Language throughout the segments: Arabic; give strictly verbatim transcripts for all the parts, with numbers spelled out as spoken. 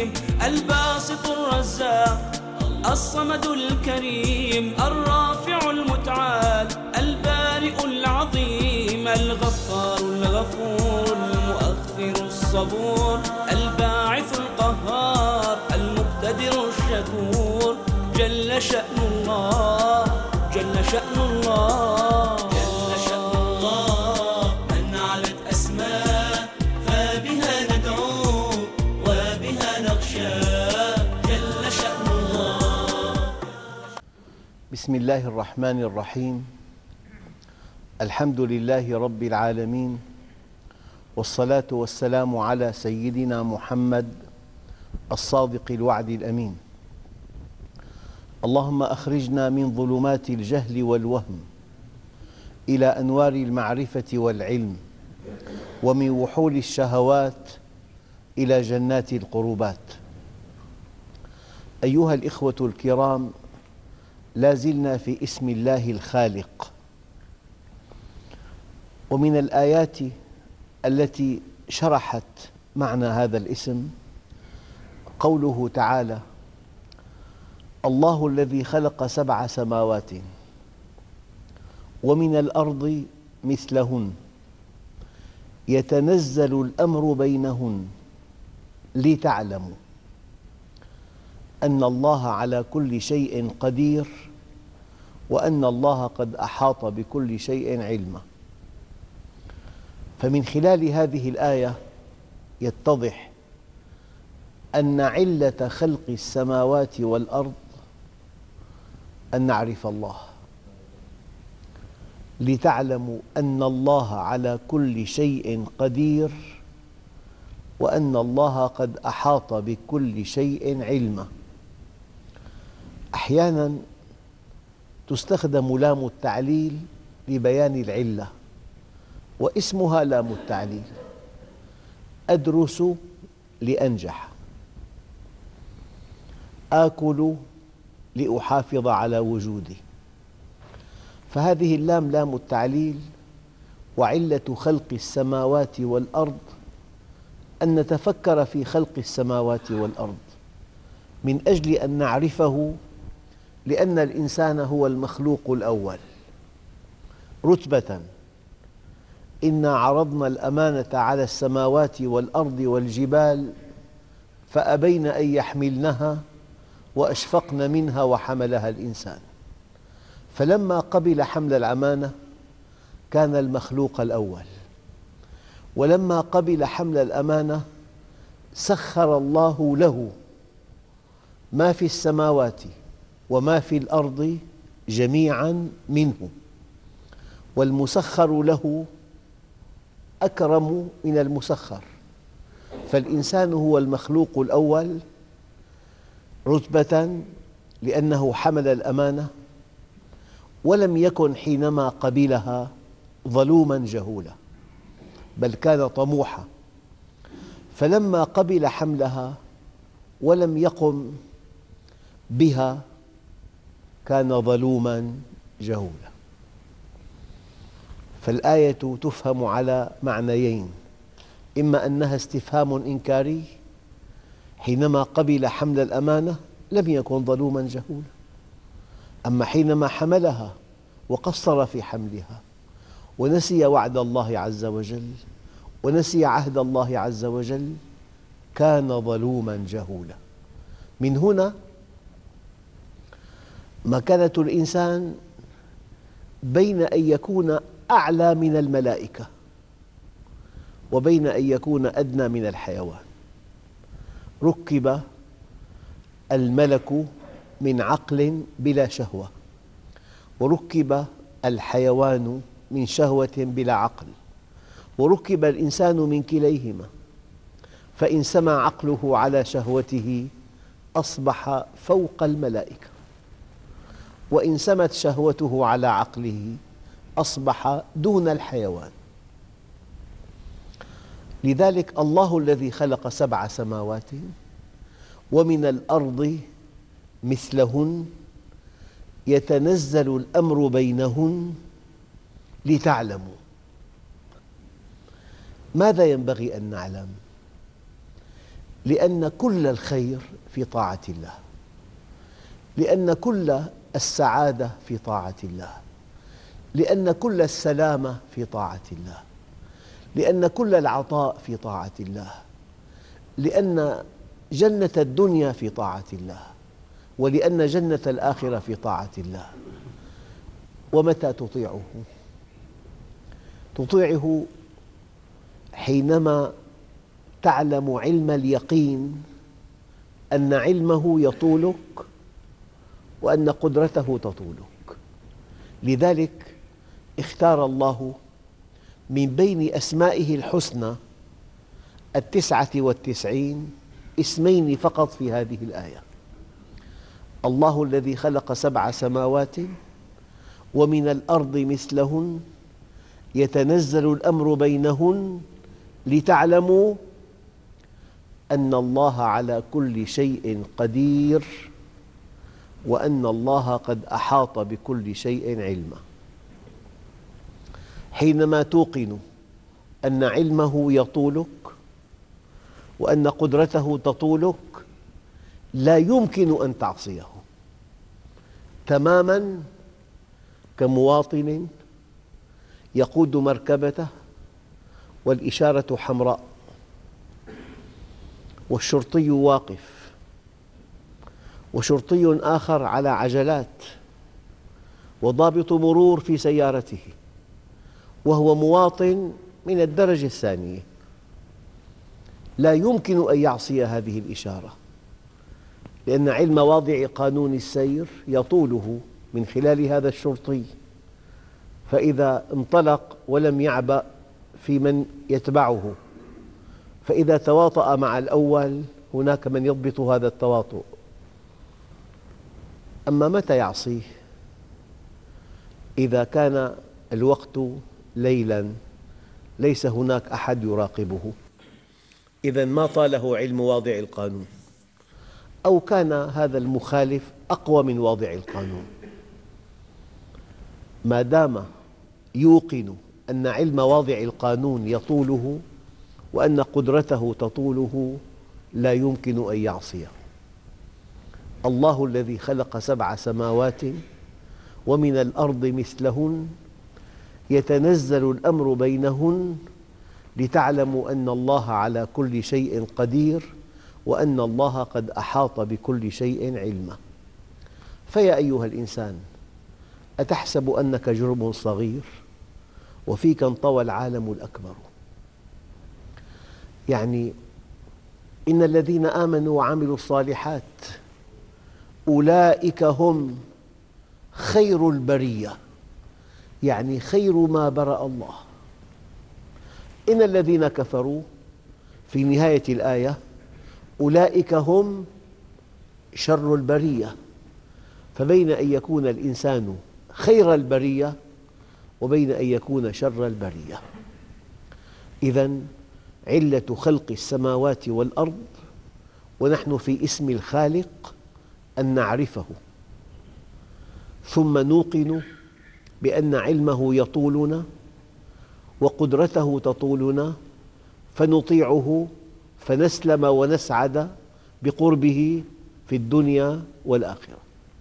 العليم الباسط الرزاق الصمد الكريم الرافع المتعال البارئ العظيم الغفار الغفور المؤخر الصبور الباعث القهار المقتدر الشكور جل شأن الله جل شأن الله جل شأن الله من علت أسماء فبها ندعو وبها نخشى جل شأن الله. بسم الله الرحمن الرحيم. الحمد لله رب العالمين، والصلاة والسلام على سيدنا محمد الصادق الوعد الأمين. اللهم أخرجنا من ظلمات الجهل والوهم إلى أنوار المعرفة والعلم، ومن وحول الشهوات إلى جنات القربات. أيها الإخوة الكرام، لا زلنا في اسم الله الخالق، ومن الآيات التي شرحت معنى هذا الاسم قوله تعالى: الله الذي خلق سبع سماوات ومن الأرض مثلهن يتنزل الأمر بينهن لتعلموا أن الله على كل شيء قدير وأن الله قد أحاط بكل شيء علما. فمن خلال هذه الآية يتضح أن علة خلق السماوات والأرض أن نعرف الله، لتعلموا أن الله على كل شيء قدير وأن الله قد أحاط بكل شيء علما. أحياناً تستخدم لام التعليل لبيان العلة، واسمها لام التعليل. أدرس لأنجح، آكل لأحافظ على وجودي. فهذه اللام لام التعليل، وعلة خلق السماوات والأرض أن نتفكر في خلق السماوات والأرض من أجل أن نعرفه، لأن الإنسان هو المخلوق الأول رتبة. إنا عرضنا الأمانة على السماوات والأرض والجبال فأبين أن يحملنها وأشفقن منها وحملها الإنسان. فلما قبل حمل الأمانة كان المخلوق الأول، ولما قبل حمل الأمانة سخر الله له ما في السماوات وما في الأرض جميعاً منه، والمسخر له أكرم من المسخر. فالإنسان هو المخلوق الأول رتبة لأنه حمل الأمانة، ولم يكن حينما قبلها ظلوماً جهولا، بل كان طموحا. فلما قبل حملها ولم يقم بها كان ظلوماً جهولا. فالآية تفهم على معنيين: إما أنها استفهام إنكاري، حينما قبل حمل الأمانة لم يكن ظلوماً جهولا، أما حينما حملها وقصر في حملها ونسي وعد الله عز وجل ونسي عهد الله عز وجل كان ظلوماً جهولا. من هنا مكانة الإنسان بين أن يكون أعلى من الملائكة وبين أن يكون أدنى من الحيوان. ركب الملك من عقل بلا شهوة، وركب الحيوان من شهوة بلا عقل، وركب الإنسان من كليهما. فإن سمى عقله على شهوته أصبح فوق الملائكة، وإن سمت شهوته على عقله أصبح دون الحيوان. لذلك الله الذي خلق سبع سماوات ومن الأرض مثلهن يتنزل الأمر بينهن لتعلموا. ماذا ينبغي أن نعلم؟ لأن كل الخير في طاعة الله، لأن كل السعادة في طاعة الله، لأن كل السلامة في طاعة الله، لأن كل العطاء في طاعة الله، لأن جنة الدنيا في طاعة الله، ولأن جنة الآخرة في طاعة الله. ومتى تطيعه؟ تطيعه حينما تعلم علم اليقين أن علمه يطولك وأن قدرته تطولك. لذلك اختار الله من بين أسمائه الحسنى التسعة والتسعين اسمين فقط في هذه الآية: الله الذي خلق سبع سماوات ومن الأرض مثلهن يتنزل الأمر بينهن لتعلموا أن الله على كل شيء قدير وأن الله قد أحاط بكل شيء علما. حينما توقن أن علمه يطولك وأن قدرته تطولك لا يمكن أن تعصيه، تماماً كمواطن يقود مركبته والإشارة حمراء والشرطي واقف وشرطي آخر على عجلات وضابط مرور في سيارته وهو مواطن من الدرجة الثانية، لا يمكن أن يعصي هذه الإشارة، لأن علم واضع قانون السير يطوله من خلال هذا الشرطي، فإذا انطلق ولم يعبأ في من يتبعه، فإذا تواطأ مع الأول هناك من يضبط هذا التواطؤ. أما متى يعصيه؟ إذا كان الوقت ليلاً ليس هناك أحد يراقبه، إذن ما طاله علم واضع القانون، أو كان هذا المخالف أقوى من واضع القانون. ما دام يوقن أن علم واضع القانون يطوله وأن قدرته تطوله لا يمكن أن يعصيه. الله الذي خلق سبع سماوات ومن الأرض مثلهن يتنزل الأمر بينهن لتعلموا أن الله على كل شيء قدير وأن الله قد أحاط بكل شيء علما. فيا أيها الإنسان، أتحسب أنك جرم صغير وفيك انطوى العالم الأكبر؟ يعني إن الذين آمنوا وعملوا الصالحات أولئك هم خير البرية، يعني خير ما برأ الله. إن الذين كفروا في نهاية الآية أولئك هم شر البرية. فبين أن يكون الإنسان خير البرية وبين أن يكون شر البرية. إذن علة خلق السماوات والأرض ونحن في اسم الخالق أن نعرفه، ثم نوقن بأن علمه يطولنا وقدرته تطولنا فنطيعه فنسلم ونسعد بقربه في الدنيا والآخرة.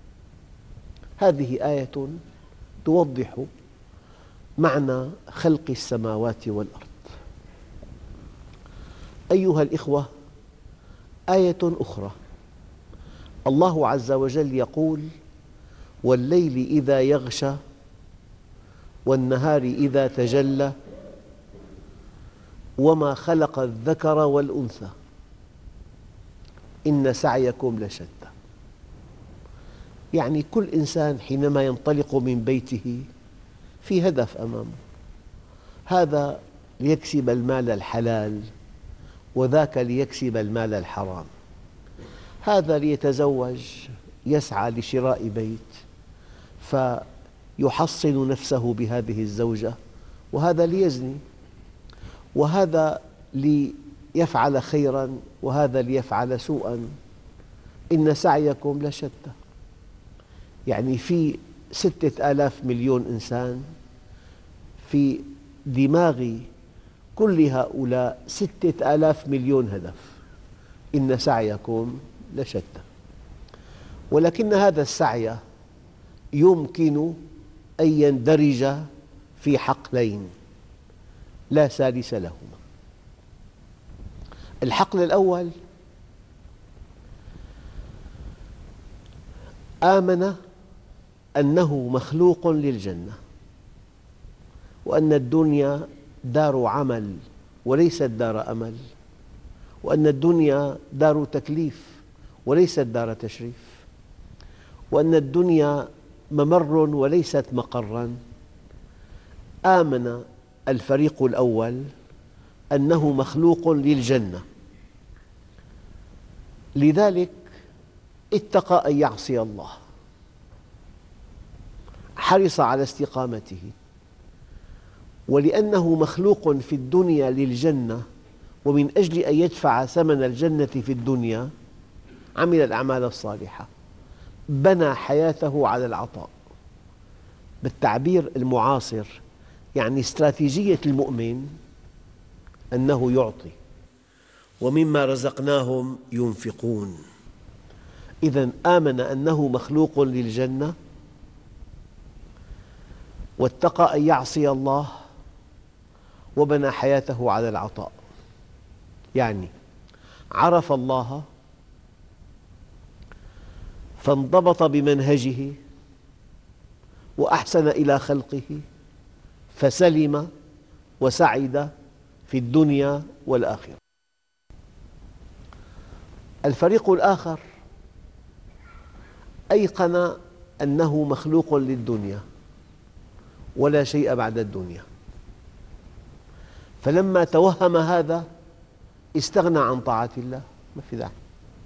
هذه آية توضح معنى خلق السماوات والأرض. أيها الإخوة، آية أخرى الله عز وجل يقول: والليل إذا يغشى والنهار إذا تجلى وما خلق الذكر والأنثى إن سعيكم لشتى. يعني كل إنسان حينما ينطلق من بيته في هدف أمامه، هذا ليكسب المال الحلال وذاك ليكسب المال الحرام، هذا ليتزوج يسعى لشراء بيت فيحصن نفسه بهذه الزوجة، وهذا ليزني، وهذا ليفعل خيراً وهذا ليفعل سوءاً. إن سعيكم لشتى، يعني في ستة آلاف مليون إنسان، في دماغ كل هؤلاء ستة آلاف مليون هدف. إن سعيكم لشتى. ولكن هذا السعي يمكن أن يندرج في حقلين لا ثالث لهما. الحقل الأول: آمن أنه مخلوق للجنة، وأن الدنيا دار عمل وليست دار أمل، وأن الدنيا دار تكليف وليست دار تشريف، وأن الدنيا ممر وليست مقراً. آمن الفريق الأول أنه مخلوق للجنة، لذلك اتقى أن يعصي الله، حرص على استقامته، ولأنه مخلوق في الدنيا للجنة ومن أجل أن يدفع ثمن الجنة في الدنيا عمل الأعمال الصالحة، بنى حياته على العطاء. بالتعبير المعاصر يعني استراتيجية المؤمن أنه يعطي ومما رزقناهم ينفقون. إذن آمن أنه مخلوق للجنة، واتقى أن يعصي الله، وبنى حياته على العطاء. يعني عرف الله فانضبط بمنهجه وأحسن إلى خلقه فسلم وسعد في الدنيا والآخرة. الفريق الآخر أيقن أنه مخلوق للدنيا ولا شيء بعد الدنيا، فلما توهم هذا استغنى عن طاعة الله، ما في داعي،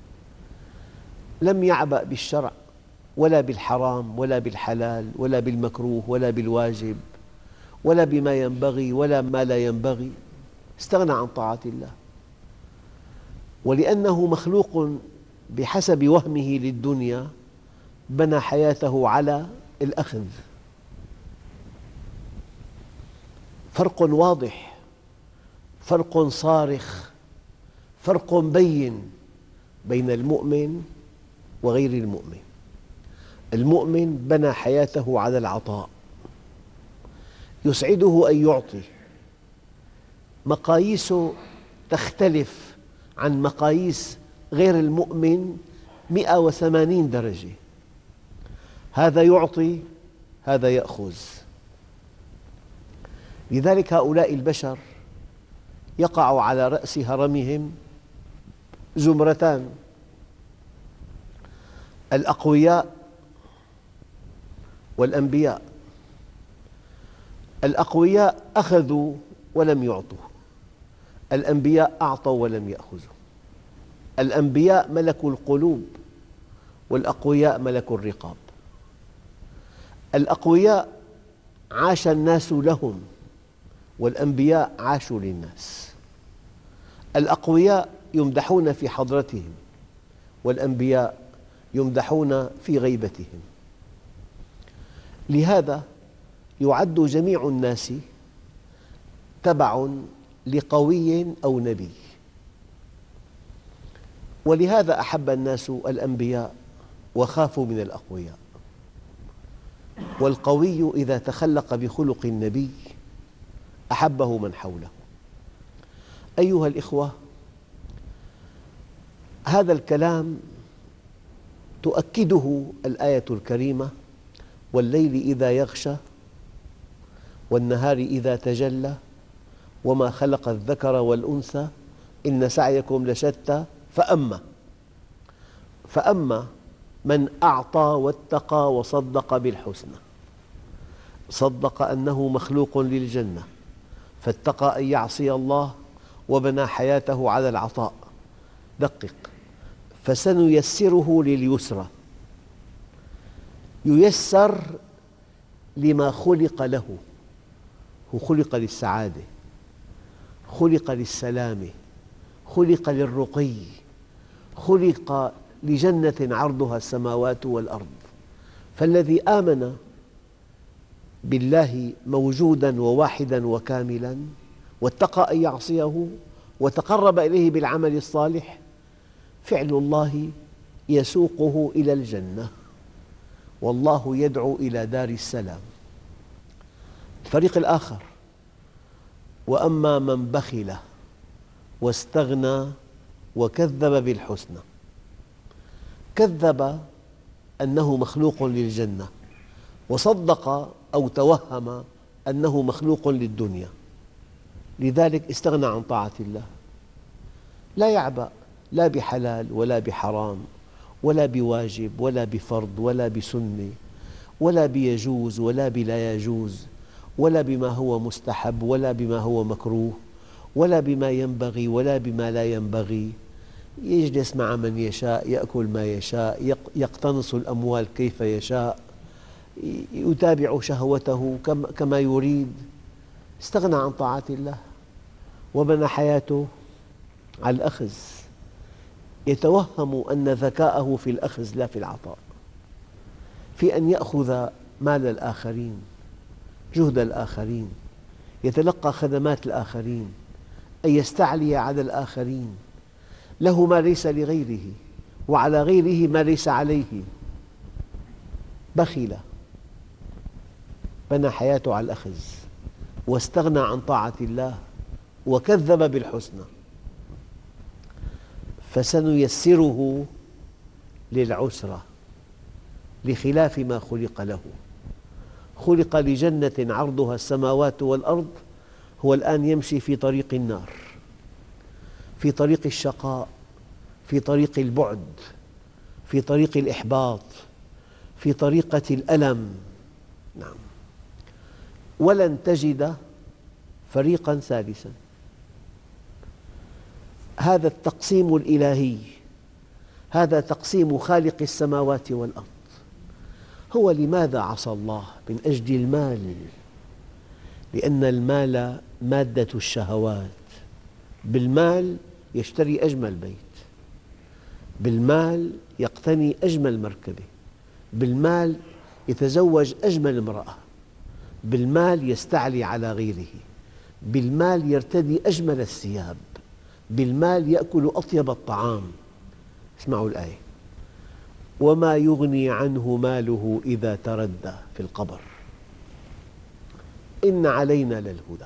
لم يعبأ بالشرع ولا بالحرام ولا بالحلال ولا بالمكروه ولا بالواجب ولا بما ينبغي ولا ما لا ينبغي، استغنى عن طاعة الله. ولأنه مخلوق بحسب وهمه للدنيا بنى حياته على الأخذ. فرق واضح، فرق صارخ، فرق بين بين المؤمن وغير المؤمن. المؤمن بنى حياته على العطاء، يسعده أن يعطي، مقاييسه تختلف عن مقاييس غير المؤمن مئة وثمانين درجة. هذا يعطي، هذا يأخذ. لذلك هؤلاء البشر يقع على رأس هرمهم زمرتان: الأقوياء والأنبياء. الأقوياء أخذوا ولم يعطوا، الأنبياء أعطوا ولم يأخذوا. الأنبياء ملكوا القلوب والأقوياء ملكوا الرقاب. الأقوياء عاش الناس لهم والأنبياء عاشوا للناس. الأقوياء يمدحون في حضرتهم والأنبياء يمدحون في غيبتهم. لهذا يعد جميع الناس تبع لقوي أو نبي، ولهذا أحب الناس الأنبياء وخافوا من الأقوياء. والقوي إذا تخلق بخلق النبي أحبه من حوله. أيها الإخوة، هذا الكلام تؤكده الآية الكريمة: والليل إذا يغشى والنهار إذا تجلى وما خلق الذكر والأنثى إن سعيكم لشتى فأما فأما من أعطى واتقى وصدق بالحسنى. صدق أنه مخلوق للجنة، فاتقى أن يعصي الله وبنى حياته على العطاء. دقق: فسنيسره لليسرى. ييسر لما خلق له، هو خلق للسعادة، خلق للسلامة، خلق للرقي، خلق لجنة عرضها السماوات والأرض. فالذي آمن بالله موجوداً وواحداً وكاملاً واتقى أن يعصيه وتقرب إليه بالعمل الصالح فعل الله يسوقه إلى الجنة، والله يدعو إلى دار السلام. الفريق الآخر: وأما من بخل واستغنى وكذب بالحسنى. كذب أنه مخلوق للجنة، وصدق أو توهم أنه مخلوق للدنيا، لذلك استغنى عن طاعة الله. لا يعبأ لا بحلال ولا بحرام ولا بواجب ولا بفرض ولا بسنة ولا بيجوز ولا بلا يجوز ولا بما هو مستحب ولا بما هو مكروه ولا بما ينبغي ولا بما لا ينبغي. يجلس مع من يشاء، يأكل ما يشاء، يقتنص الأموال كيف يشاء، يتابع شهوته كما يريد. استغنى عن طاعة الله وبنى حياته على الأخذ، يتوهم أن ذكاءه في الأخذ لا في العطاء، في أن يأخذ مال الآخرين، جهد الآخرين، يتلقى خدمات الآخرين، أن يستعلي على الآخرين، له ما ليس لغيره وعلى غيره ما ليس عليه. بخل، بنى حياته على الأخذ واستغنى عن طاعة الله وكذب بالحسنى. فسنيسره للعسرى، بخلاف ما خلق له. خلق لجنة عرضها السماوات والأرض، هو الآن يمشي في طريق النار، في طريق الشقاء، في طريق البعد، في طريق الإحباط، في طريقة الألم. نعم. ولن تجد فريقاً ثالثاً. هذا التقسيم الإلهي، هذا تقسيم خالق السماوات والأرض. هو لماذا عصى الله؟ من أجل المال، لأن المال مادة الشهوات. بالمال يشتري أجمل بيت، بالمال يقتني أجمل مركبة، بالمال يتزوج أجمل امرأة، بالمال يستعلي على غيره، بالمال يرتدي أجمل الثياب، بالمال يأكل أطيب الطعام. اسمعوا الآية: وما يغني عنه ماله إذا تردى في القبر إن علينا للهدى.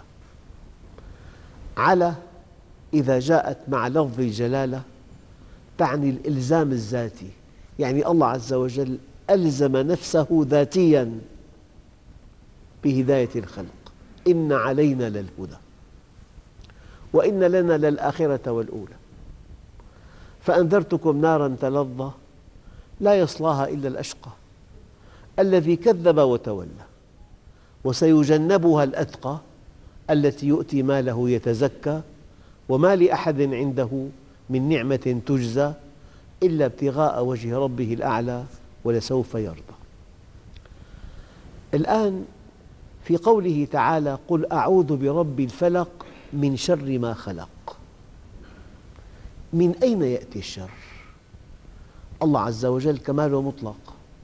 على إذا جاءت مع لفظ الجلالة تعني الإلزام الذاتي، يعني الله عز وجل ألزم نفسه ذاتياً بهداية الخلق. إن علينا للهدى وإن لنا للآخرة والأولى. فأنذرتكم ناراً تلظى لا يصلاها إلا الأشقى الذي كذب وتولى، وسيجنبها الأتقى التي يؤتي ماله يتزكى وما لأحد عنده من نعمة تجزى إلا ابتغاء وجه ربه الأعلى ولسوف يرضى. الآن في قوله تعالى: قل أعوذ برب الفلق من شر ما خلق. من أين يأتي الشر؟ الله عز وجل كماله مطلق،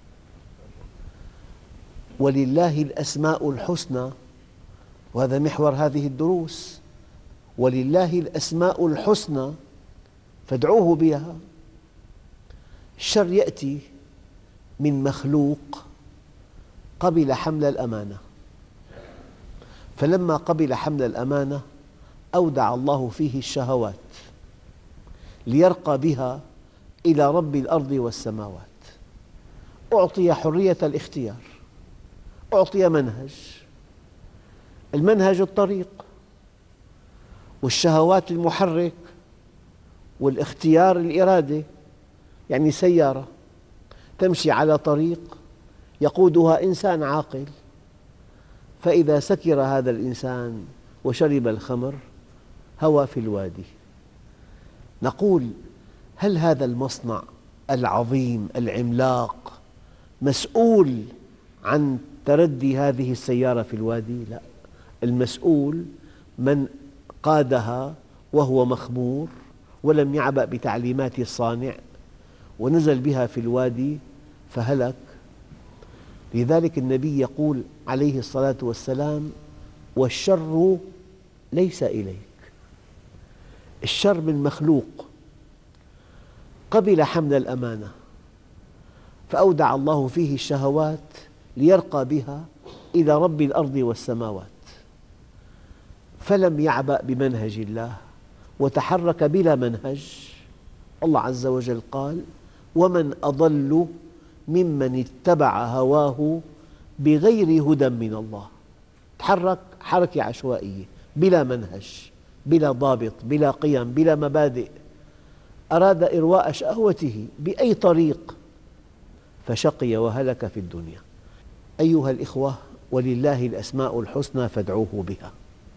ولله الأسماء الحسنى، وهذا محور هذه الدروس. ولله الأسماء الحسنى فادعوه بها. الشر يأتي من مخلوق قبل حمل الأمانة، فلما قبل حمل الأمانة أودع الله فيه الشهوات ليرقى بها إلى رب الأرض والسماوات. أعطي حرية الاختيار، أعطي منهج، المنهج الطريق، والشهوات المحرك، والاختيار الإرادة. يعني سيارة تمشي على طريق يقودها إنسان عاقل، فإذا سكر هذا الإنسان وشرب الخمر هوى في الوادي. نقول: هل هذا المصنع العظيم العملاق مسؤول عن تردي هذه السيارة في الوادي؟ لا، المسؤول من قادها وهو مخمور ولم يعبأ بتعليمات الصانع ونزل بها في الوادي فهلك. لذلك النبي يقول عليه الصلاة والسلام: والشر ليس إليك. الشر من مخلوق. قبل حمل الأمانة فأودع الله فيه الشهوات ليرقى بها إلى رب الأرض والسماوات، فلم يعبأ بمنهج الله وتحرك بلا منهج. الله عز وجل قال: ومن أضل ممن اتبع هواه بغير هدى من الله. تحرك حركة عشوائية بلا منهج، بلا ضابط، بلا قيم، بلا مبادئ، أراد إرواء شهوته بأي طريق فشقي وهلك في الدنيا. أيها الإخوة، ولله الأسماء الحسنى فادعوه بها.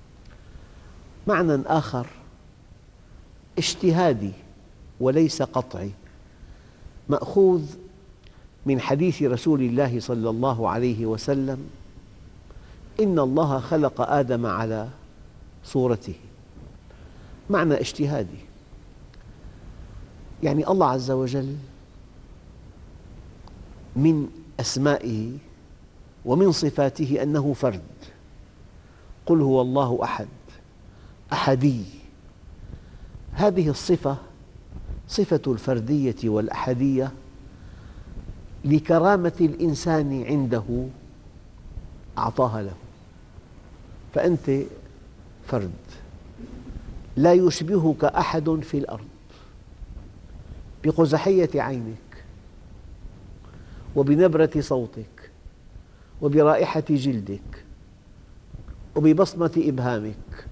معنى آخر اجتهادي وليس قطعي، مأخوذ من حديث رسول الله صلى الله عليه وسلم: إن الله خلق آدم على صورته. معنى اجتهادي يعني الله عز وجل من أسمائه ومن صفاته أنه فرد. قل هو الله أحد، أحدي. هذه الصفة صفة الفردية والأحدية لكرامة الإنسان عنده أعطاها له، فأنت فرد لا يشبهك أحد في الأرض، بقزحية عينك وبنبرة صوتك وبرائحة جلدك وببصمة إبهامك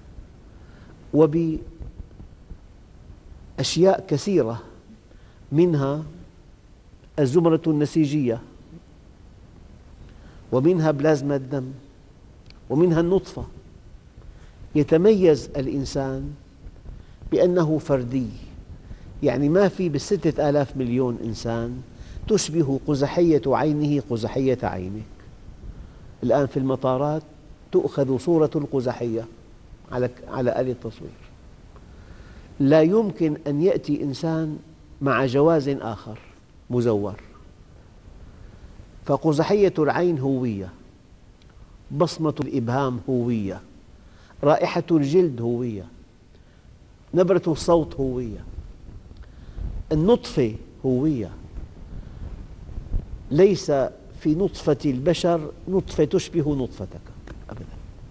وبأشياء كثيرة، منها الزمرة النسيجية، ومنها بلازما الدم، ومنها النطفة. يتميز الإنسان بأنه فردي، يعني ما في بالستة آلاف مليون إنسان تشبه قزحية عينه قزحية عينك. الآن في المطارات تؤخذ صورة القزحية على على آلة التصوير. لا يمكن أن يأتي إنسان مع جواز آخر مزور، فقزحية العين هوية، بصمة الإبهام هوية، رائحة الجلد هوية، نبرة الصوت هوية، النطفة هوية. ليس في نطفة البشر نطفة تشبه نطفتك أبدا.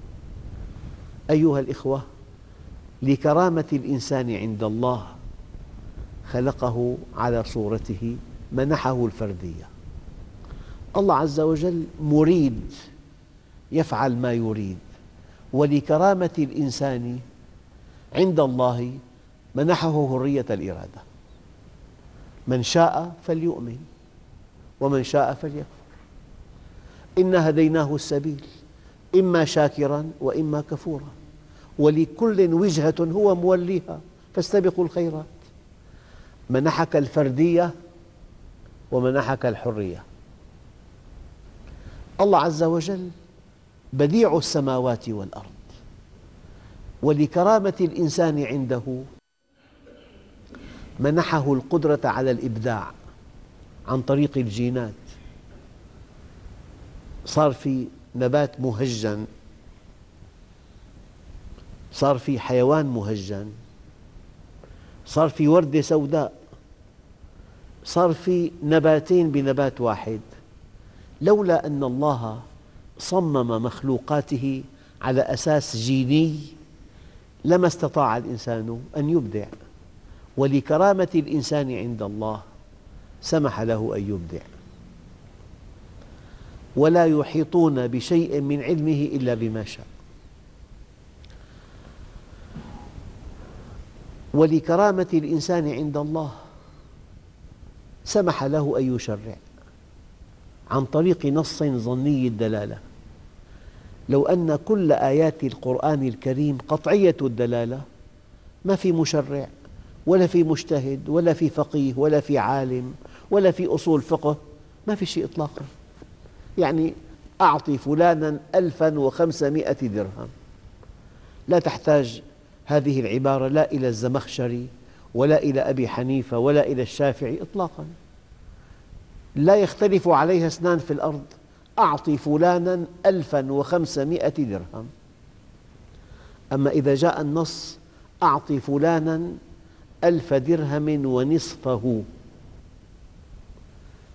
أيها الإخوة، لكرامة الإنسان عند الله خلقه على صورته، منحه الفردية. الله عز وجل مريد، يفعل ما يريد، ولكرامة الإنسان عند الله منحه حرية الإرادة. من شاء فليؤمن ومن شاء فليكفر. إنا هديناه السبيل إما شاكرا وإما كفورا، ولكل وجهة هو موليها فاستبقوا الخيرات. منحك الفردية ومنحك الحرية. الله عز وجل بديع السماوات والأرض، ولكرامة الإنسان عنده منحه القدرة على الإبداع عن طريق الجينات. صار في نبات مهجن، صار في حيوان مهجن، صار في وردة سوداء، صار في نباتين بنبات واحد. لولا أن الله صمم مخلوقاته على أساس جيني لما استطاع الإنسان أن يبدع، ولكرامة الإنسان عند الله سمح له أن يبدع. ولا يحيطون بشيء من علمه إلا بما شاء. ولكرامة الإنسان عند الله سمح له أن يشرع عن طريق نص ظني الدلالة. لو أن كل آيات القرآن الكريم قطعية الدلالة ما في مشرع ولا في مجتهد ولا في فقيه ولا في عالم ولا في أصول فقه، ما في شيء إطلاقاً. يعني أعطي فلانا ألفا وخمسمائة درهم، لا تحتاج هذه العبارة لا إلى الزمخشري ولا إلى أبي حنيفة ولا إلى الشافعي إطلاقاً، لا يختلف عليها اثنان في الأرض. أعطي فلانا ألفا وخمسمائة درهم. أما إذا جاء النص أعطي فلانا ألف درهم ونصفه،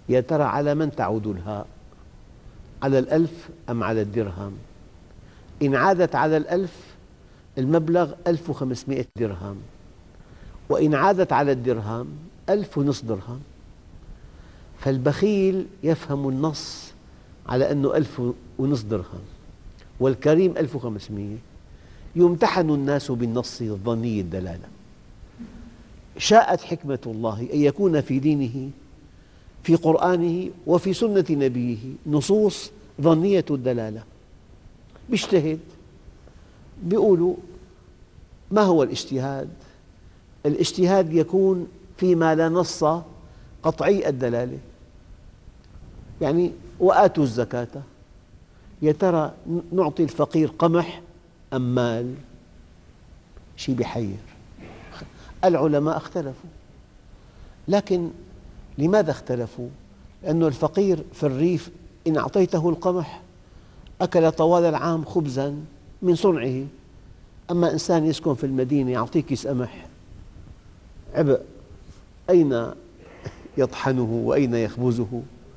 يا ترى على من تعود الهاء؟ على الألف أم على الدرهم؟ إن عادت على الألف المبلغ ألف وخمسمائة درهم، وإن عادت على الدرهم ألف ونصف درهم. فالبخيل يفهم النص على أنه ألف ونصف درهم، والكريم ألف وخمسمائة. يمتحن الناس بالنص الظني الدلالة. شاءت حكمة الله أن يكون في دينه، في قرآنه وفي سنة نبيه نصوص ظنية الدلالة. بيجتهد، بيقولوا ما هو الاجتهاد؟ الاجتهاد يكون فيما لا نص قطعي الدلالة. يعني وآتوا الزكاة، يا ترى نعطي الفقير قمح أم مال؟ شيء بيحير. العلماء اختلفوا، لكن لماذا اختلفوا؟ لأن الفقير في الريف إن أعطيته القمح أكل طوال العام خبزاً من صنعه، أما إنسان يسكن في المدينة يعطيه كيس قمح عبء، أين يطحنه وأين يخبزه؟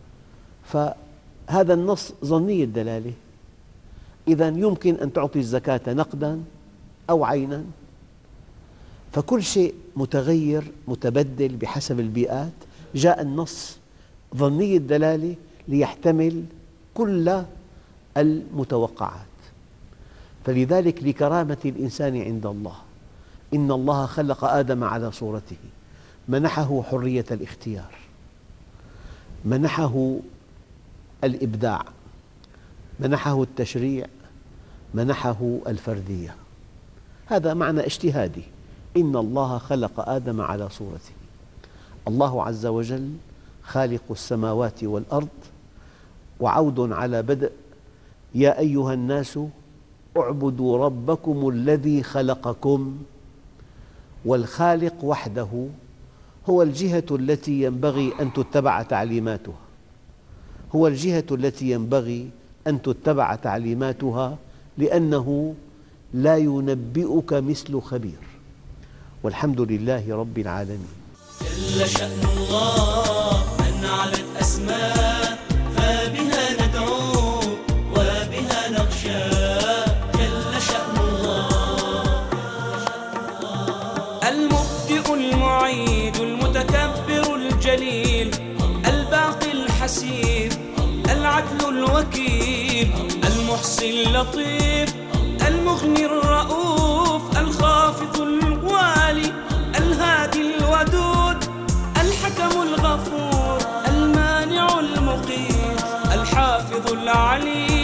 فهذا النص ظني الدلالة. إذن يمكن أن تعطي الزكاة نقداً أو عيناً، فكل شيء متغير متبدل بحسب البيئات. جاء النص ظني الدلالة ليحتمل كل المتوقعات. فلذلك لكرامة الإنسان عند الله، إن الله خلق آدم على صورته، منحه حرية الاختيار، منحه الإبداع، منحه التشريع، منحه الفردية. هذا معنى اجتهادي. إن الله خلق آدم على صورته. الله عز وجل خالق السماوات والأرض، وعود على بدء: يا أيها الناس اعبدوا ربكم الذي خلقكم. والخالق وحده هو الجهة التي ينبغي أن تتبع تعليماتها، هو الجهة التي ينبغي أن تتبع تعليماتها، لأنه لا ينبئك مثل خبير. والحمد لله رب العالمين. جل شأن الله من علت أسماء، فبها ندعو وبها نخشى. جل شأن الله. المبدئ المعيد المتكبر الجليل، الباقي الحسيب العدل الوكيل، المحصي اللطيف المغني الرؤوف، الخافض الوالي الهادي الودود، الحكم الغفور المانع المقيت، الحافظ العليم